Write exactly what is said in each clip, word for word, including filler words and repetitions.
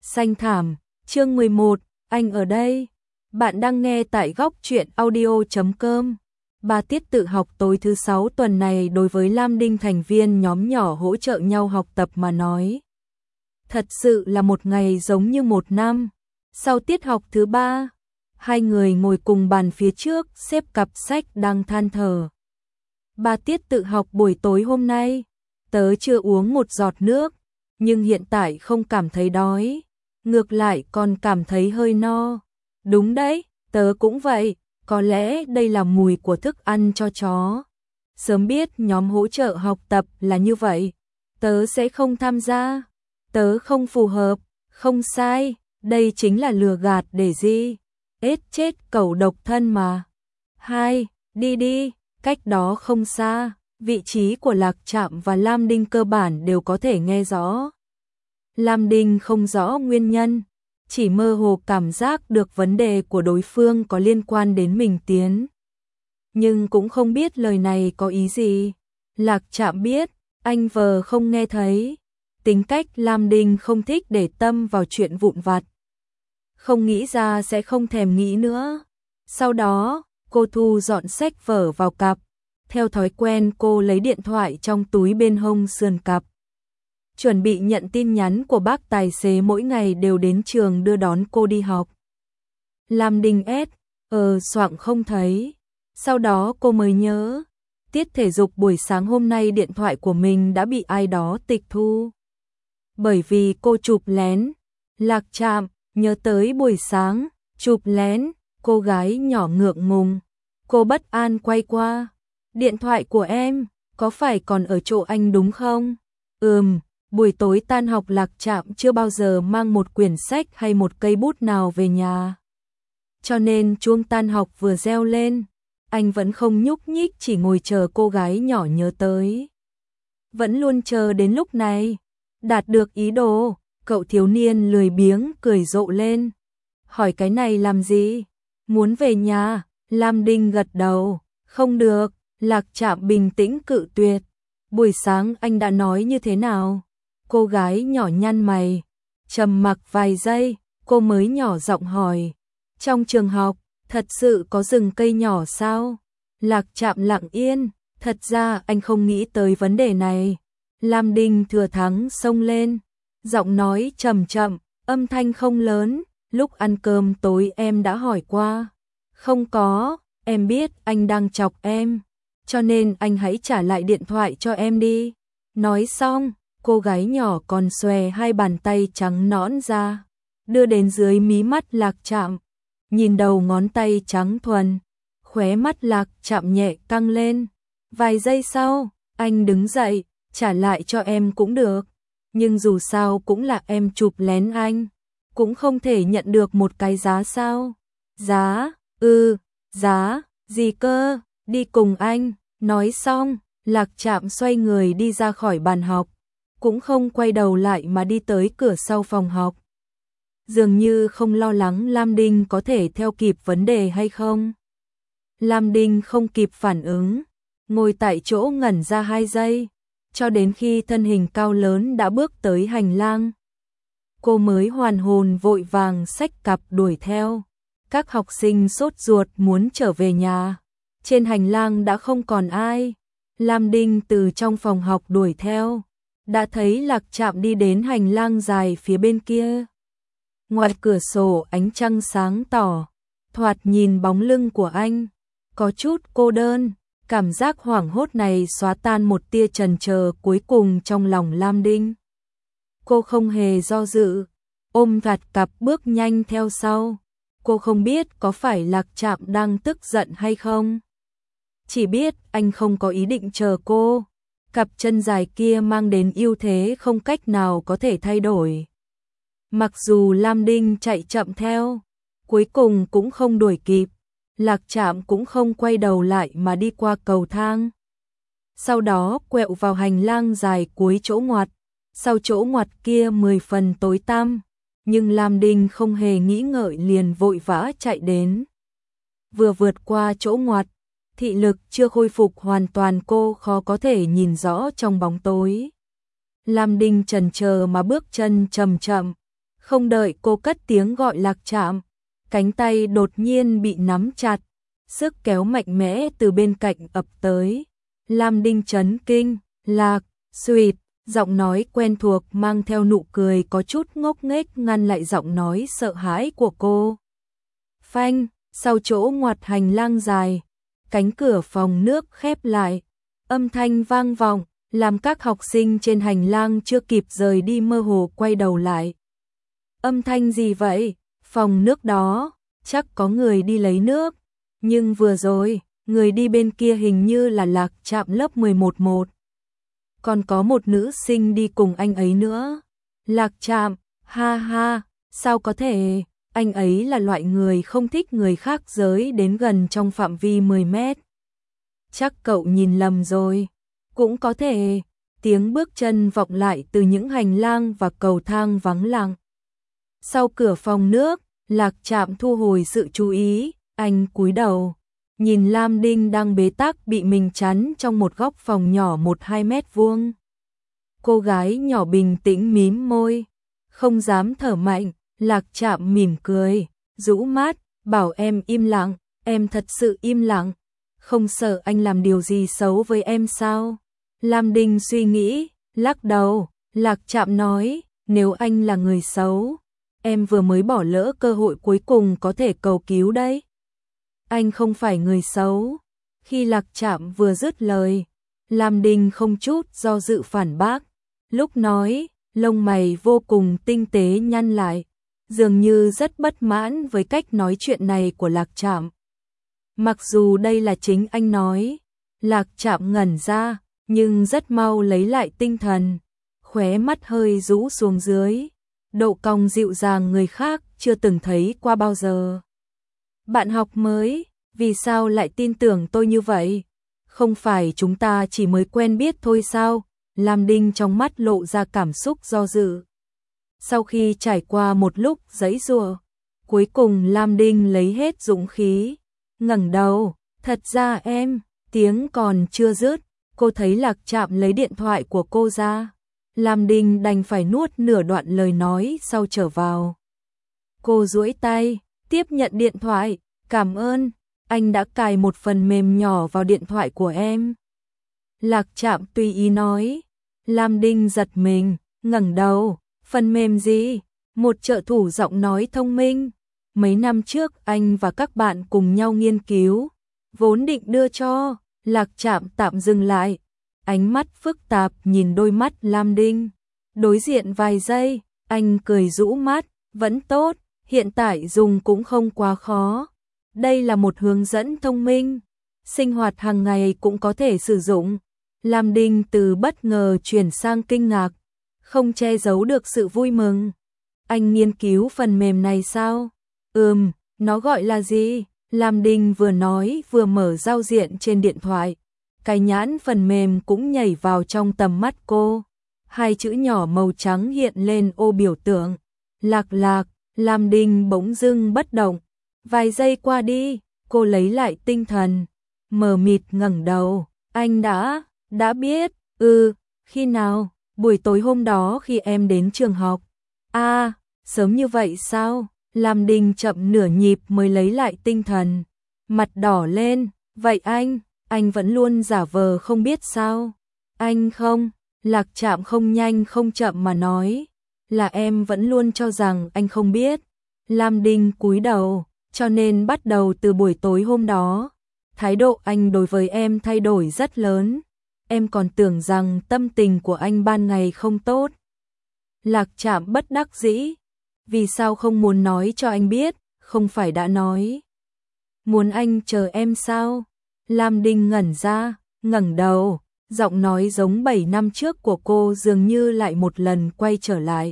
Xanh thảm, chương mười một, anh ở đây. Bạn đang nghe tại góc truyện audio chấm com. Ba tiết tự học tối thứ sáu tuần này đối với Lam Đinh thành viên nhóm nhỏ hỗ trợ nhau học tập mà nói. Thật sự là một ngày giống như một năm. Sau tiết học thứ ba, hai người ngồi cùng bàn phía trước xếp cặp sách đang than thở. Ba tiết tự học buổi tối hôm nay, tớ chưa uống một giọt nước, nhưng hiện tại không cảm thấy đói, ngược lại còn cảm thấy hơi no. Đúng đấy, tớ cũng vậy, có lẽ đây là mùi của thức ăn cho chó. Sớm biết nhóm hỗ trợ học tập là như vậy, tớ sẽ không tham gia. Tớ không phù hợp, không sai, đây chính là lừa gạt để gì. Ết chết cẩu độc thân mà. Hai, đi đi, cách đó không xa, vị trí của Lạc Trạm và Lam Đinh cơ bản đều có thể nghe rõ. Lam Đinh không rõ nguyên nhân, chỉ mơ hồ cảm giác được vấn đề của đối phương có liên quan đến mình tiến. Nhưng cũng không biết lời này có ý gì. Lạc Trạm biết, anh vờ không nghe thấy. Tính cách Lam Đinh không thích để tâm vào chuyện vụn vặt. Không nghĩ ra sẽ không thèm nghĩ nữa. Sau đó, cô thu dọn sách vở vào cặp. Theo thói quen cô lấy điện thoại trong túi bên hông sườn cặp. Chuẩn bị nhận tin nhắn của bác tài xế mỗi ngày đều đến trường đưa đón cô đi học. Lam Đinh ét, ờ soạng không thấy. Sau đó cô mới nhớ, tiết thể dục buổi sáng hôm nay điện thoại của mình đã bị ai đó tịch thu. Bởi vì cô chụp lén. Lạc Trạm, nhớ tới buổi sáng, chụp lén, cô gái nhỏ ngượng ngùng. Cô bất an quay qua. Điện thoại của em, có phải còn ở chỗ anh đúng không? Ừm, buổi tối tan học Lạc Trạm chưa bao giờ mang một quyển sách hay một cây bút nào về nhà. Cho nên chuông tan học vừa reo lên, anh vẫn không nhúc nhích chỉ ngồi chờ cô gái nhỏ nhớ tới. Vẫn luôn chờ đến lúc này, đạt được ý đồ, cậu thiếu niên lười biếng cười rộ lên. Hỏi cái này làm gì? Muốn về nhà, Lam Đinh gật đầu, không được. Lạc Trạm bình tĩnh cự tuyệt. Buổi sáng anh đã nói như thế nào? Cô gái nhỏ nhăn mày, trầm mặc vài giây, cô mới nhỏ giọng hỏi. Trong trường học, thật sự có rừng cây nhỏ sao? Lạc Trạm lặng yên, thật ra anh không nghĩ tới vấn đề này. Lam Đinh thừa thắng xông lên, giọng nói trầm chậm, âm thanh không lớn. Lúc ăn cơm tối em đã hỏi qua. Không có, em biết anh đang chọc em. Cho nên anh hãy trả lại điện thoại cho em đi. Nói xong, cô gái nhỏ còn xòe hai bàn tay trắng nõn ra, đưa đến dưới mí mắt Lạc Trạm. Nhìn đầu ngón tay trắng thuần, khóe mắt Lạc Trạm nhẹ căng lên. Vài giây sau, anh đứng dậy, trả lại cho em cũng được. Nhưng dù sao cũng là em chụp lén anh, cũng không thể nhận được một cái giá sao? Giá, ừ, giá, gì cơ? Đi cùng anh. Nói xong, Lạc Trạm xoay người đi ra khỏi bàn học, cũng không quay đầu lại mà đi tới cửa sau phòng học. Dường như không lo lắng Lam Đinh có thể theo kịp vấn đề hay không. Lam Đinh không kịp phản ứng, ngồi tại chỗ ngẩn ra hai giây, cho đến khi thân hình cao lớn đã bước tới hành lang. Cô mới hoàn hồn vội vàng xách cặp đuổi theo. Các học sinh sốt ruột muốn trở về nhà. Trên hành lang đã không còn ai. Lam Đinh từ trong phòng học đuổi theo, đã thấy Lạc Trạm đi đến hành lang dài phía bên kia. Ngoài cửa sổ ánh trăng sáng tỏ, thoạt nhìn bóng lưng của anh, có chút cô đơn. Cảm giác hoảng hốt này xóa tan một tia chần chờ cuối cùng trong lòng Lam Đinh. Cô không hề do dự, ôm chặt cặp bước nhanh theo sau. Cô không biết có phải Lạc Trạm đang tức giận hay không. Chỉ biết anh không có ý định chờ cô. Cặp chân dài kia mang đến ưu thế không cách nào có thể thay đổi. Mặc dù Lam Đinh chạy chậm theo, cuối cùng cũng không đuổi kịp. Lạc Trạm cũng không quay đầu lại mà đi qua cầu thang. Sau đó quẹo vào hành lang dài cuối chỗ ngoặt. Sau chỗ ngoặt kia mười phần tối tăm, nhưng Lam Đinh không hề nghĩ ngợi liền vội vã chạy đến. Vừa vượt qua chỗ ngoặt, thị lực chưa khôi phục hoàn toàn, cô khó có thể nhìn rõ trong bóng tối. Lam Đinh chần chờ mà bước chân chậm chậm, Không đợi cô cất tiếng gọi Lạc Trạm, cánh tay đột nhiên bị nắm chặt, sức kéo mạnh mẽ từ bên cạnh ập tới. Lam Đinh chấn kinh, Lạc, Sweet, giọng nói quen thuộc mang theo nụ cười có chút ngốc nghếch ngăn lại giọng nói sợ hãi của cô. Phanh, sau chỗ ngoặt hành lang dài, cánh cửa phòng nước khép lại, âm thanh vang vọng, làm các học sinh trên hành lang chưa kịp rời đi mơ hồ quay đầu lại. Âm thanh gì vậy? Phòng nước đó, chắc có người đi lấy nước, nhưng vừa rồi, người đi bên kia hình như là Lạc Trạm lớp mười một một. Còn có một nữ sinh đi cùng anh ấy nữa. Lạc Trạm, ha ha, sao có thể, anh ấy là loại người không thích người khác giới đến gần trong phạm vi mười mét. Chắc cậu nhìn lầm rồi, cũng có thể, tiếng bước chân vọng lại từ những hành lang và cầu thang vắng lặng. Sau cửa phòng nước, Lạc Trạm thu hồi sự chú ý, anh cúi đầu, nhìn Lam Đinh đang bế tắc bị mình chắn trong một góc phòng nhỏ một hai mét vuông. Cô gái nhỏ bình tĩnh mím môi, không dám thở mạnh, Lạc Trạm mỉm cười, rũ mắt, bảo em im lặng, em thật sự im lặng, không sợ anh làm điều gì xấu với em sao? Lam Đinh suy nghĩ, lắc đầu, Lạc Trạm nói, nếu anh là người xấu, em vừa mới bỏ lỡ cơ hội cuối cùng có thể cầu cứu đấy. Anh không phải người xấu. Khi Lạc Trạm vừa dứt lời, Lam Đinh không chút do dự phản bác, lúc nói, lông mày vô cùng tinh tế nhăn lại, dường như rất bất mãn với cách nói chuyện này của Lạc Trạm. Mặc dù đây là chính anh nói, Lạc Trạm ngẩn ra, nhưng rất mau lấy lại tinh thần, khóe mắt hơi rũ xuống dưới, độ cong dịu dàng người khác chưa từng thấy qua bao giờ. Bạn học mới, vì sao lại tin tưởng tôi như vậy? Không phải chúng ta chỉ mới quen biết thôi sao? Lam Đinh trong mắt lộ ra cảm xúc do dự. Sau khi trải qua một lúc giãy giụa, cuối cùng Lam Đinh lấy hết dũng khí, ngẩng đầu, thật ra em, tiếng còn chưa dứt, cô thấy Lạc Trạm lấy điện thoại của cô ra. Lam Đinh đành phải nuốt nửa đoạn lời nói sau trở vào. Cô duỗi tay, tiếp nhận điện thoại, cảm ơn, anh đã cài một phần mềm nhỏ vào điện thoại của em. Lạc Trạm tùy ý nói. Lam Đinh giật mình, ngẩng đầu, phần mềm gì? Một trợ thủ giọng nói thông minh. Mấy năm trước anh và các bạn cùng nhau nghiên cứu, vốn định đưa cho. Lạc Trạm tạm dừng lại, ánh mắt phức tạp nhìn đôi mắt Lam Đinh. Đối diện vài giây, anh cười rũ mắt, vẫn tốt, hiện tại dùng cũng không quá khó. Đây là một hướng dẫn thông minh, sinh hoạt hàng ngày cũng có thể sử dụng. Lam Đinh từ bất ngờ chuyển sang kinh ngạc, không che giấu được sự vui mừng. Anh nghiên cứu phần mềm này sao? Ừm, nó gọi là gì? Lam Đinh vừa nói vừa mở giao diện trên điện thoại. Cái nhãn phần mềm cũng nhảy vào trong tầm mắt cô. Hai chữ nhỏ màu trắng hiện lên ô biểu tượng. Lạc Lạc, Lam Đinh bỗng dưng bất động. Vài giây qua đi, cô lấy lại tinh thần, mờ mịt ngẩng đầu. Anh đã, đã biết, ừ, khi nào? Buổi tối hôm đó khi em đến trường học. À, sớm như vậy sao? Lam Đinh chậm nửa nhịp mới lấy lại tinh thần, mặt đỏ lên. Vậy anh, anh vẫn luôn giả vờ không biết sao? Anh không, Lạc Trạm không nhanh không chậm mà nói, là em vẫn luôn cho rằng anh không biết. Lam Đinh cúi đầu, cho nên bắt đầu từ buổi tối hôm đó, thái độ anh đối với em thay đổi rất lớn. Em còn tưởng rằng tâm tình của anh ban ngày không tốt. Lạc Trạm bất đắc dĩ, vì sao không muốn nói cho anh biết, không phải đã nói. Muốn anh chờ em sao? Lam Đinh ngẩn ra, ngẩng đầu, giọng nói giống bảy năm trước của cô dường như lại một lần quay trở lại.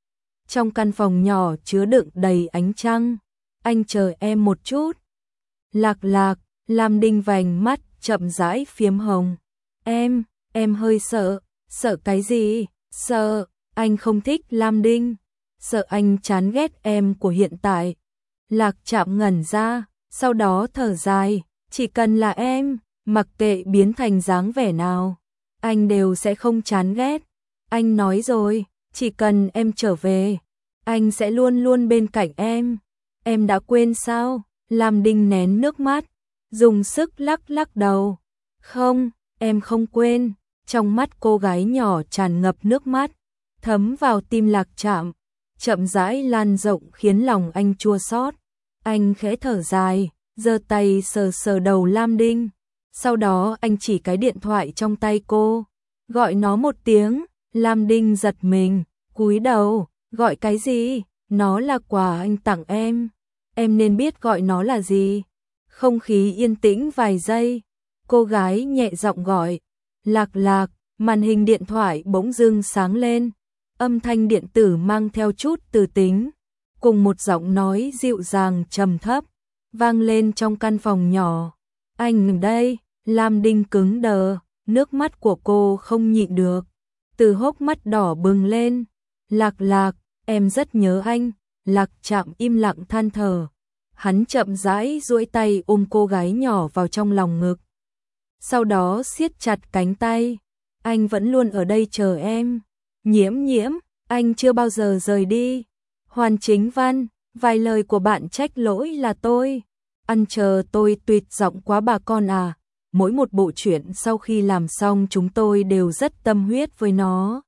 Trong căn phòng nhỏ chứa đựng đầy ánh trăng, anh chờ em một chút. Lạc Lạc, Lam Đinh vành mắt chậm rãi phiếm hồng. Em, em hơi sợ. Sợ cái gì? Sợ, anh không thích Lam Đinh. Sợ anh chán ghét em của hiện tại. Lạc Trạm ngẩn ra, sau đó thở dài. Chỉ cần là em, mặc kệ biến thành dáng vẻ nào, anh đều sẽ không chán ghét. Anh nói rồi, chỉ cần em trở về, Anh sẽ luôn luôn bên cạnh em. Em đã quên sao? Lam Đinh nén nước mắt, dùng sức lắc lắc đầu. Không, em không quên. Trong mắt cô gái nhỏ tràn ngập nước mắt, thấm vào tim Lạc Trạm, chậm rãi lan rộng khiến lòng anh chua xót. Anh khẽ thở dài, giơ tay sờ sờ đầu Lam Đinh. Sau đó anh chỉ cái điện thoại trong tay cô, gọi nó một tiếng. Lam Đinh giật mình, cúi đầu, gọi cái gì? Nó là quà anh tặng em. Em nên biết gọi nó là gì. Không khí yên tĩnh vài giây, cô gái nhẹ giọng gọi, Lạc Lạc. Màn hình điện thoại bỗng dưng sáng lên, âm thanh điện tử mang theo chút từ tính, cùng một giọng nói dịu dàng trầm thấp, vang lên trong căn phòng nhỏ. Anh đây. Lam Đinh cứng đờ, nước mắt của cô không nhịn được, từ hốc mắt đỏ bừng lên. Lạc Lạc, em rất nhớ anh. Lạc Trạm im lặng than thở. Hắn chậm rãi duỗi tay ôm cô gái nhỏ vào trong lòng ngực, sau đó siết chặt cánh tay. Anh vẫn luôn ở đây chờ em. Nhiễm Nhiễm, anh chưa bao giờ rời đi. Hoàn Chính Văn, vài lời của bạn trách lỗi là tôi. Ăn chờ tôi tuyệt giọng quá bà con à. Mỗi một bộ truyện sau khi làm xong chúng tôi đều rất tâm huyết với nó.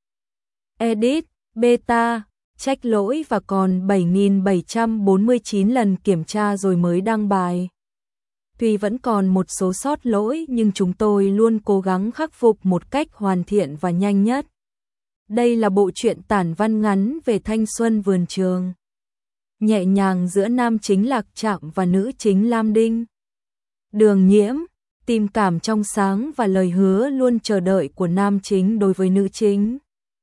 Edit, beta, trách lỗi và còn bảy nghìn bảy trăm bốn mươi chín lần kiểm tra rồi mới đăng bài. Tuy vẫn còn một số sót lỗi nhưng chúng tôi luôn cố gắng khắc phục một cách hoàn thiện và nhanh nhất. Đây là bộ truyện tản văn ngắn về thanh xuân vườn trường, nhẹ nhàng giữa nam chính Lạc Trạm và nữ chính Lam Đinh. Đường Nhiễm, tình cảm trong sáng và lời hứa luôn chờ đợi của nam chính đối với nữ chính.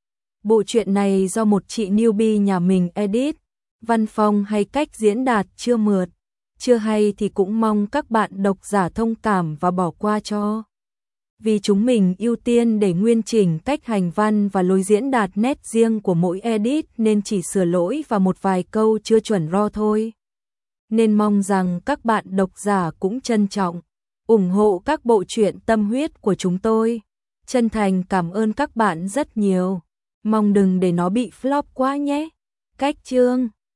Bộ truyện này do một chị newbie nhà mình edit, văn phong hay cách diễn đạt chưa mượt, chưa hay thì cũng mong các bạn độc giả thông cảm và bỏ qua cho. Vì chúng mình ưu tiên để nguyên chỉnh cách hành văn và lối diễn đạt nét riêng của mỗi edit nên chỉ sửa lỗi và một vài câu chưa chuẩn ro thôi. Nên mong rằng các bạn độc giả cũng trân trọng, ủng hộ các bộ truyện tâm huyết của chúng tôi. Chân thành cảm ơn các bạn rất nhiều. Mong đừng để nó bị flop quá nhé. Cách chương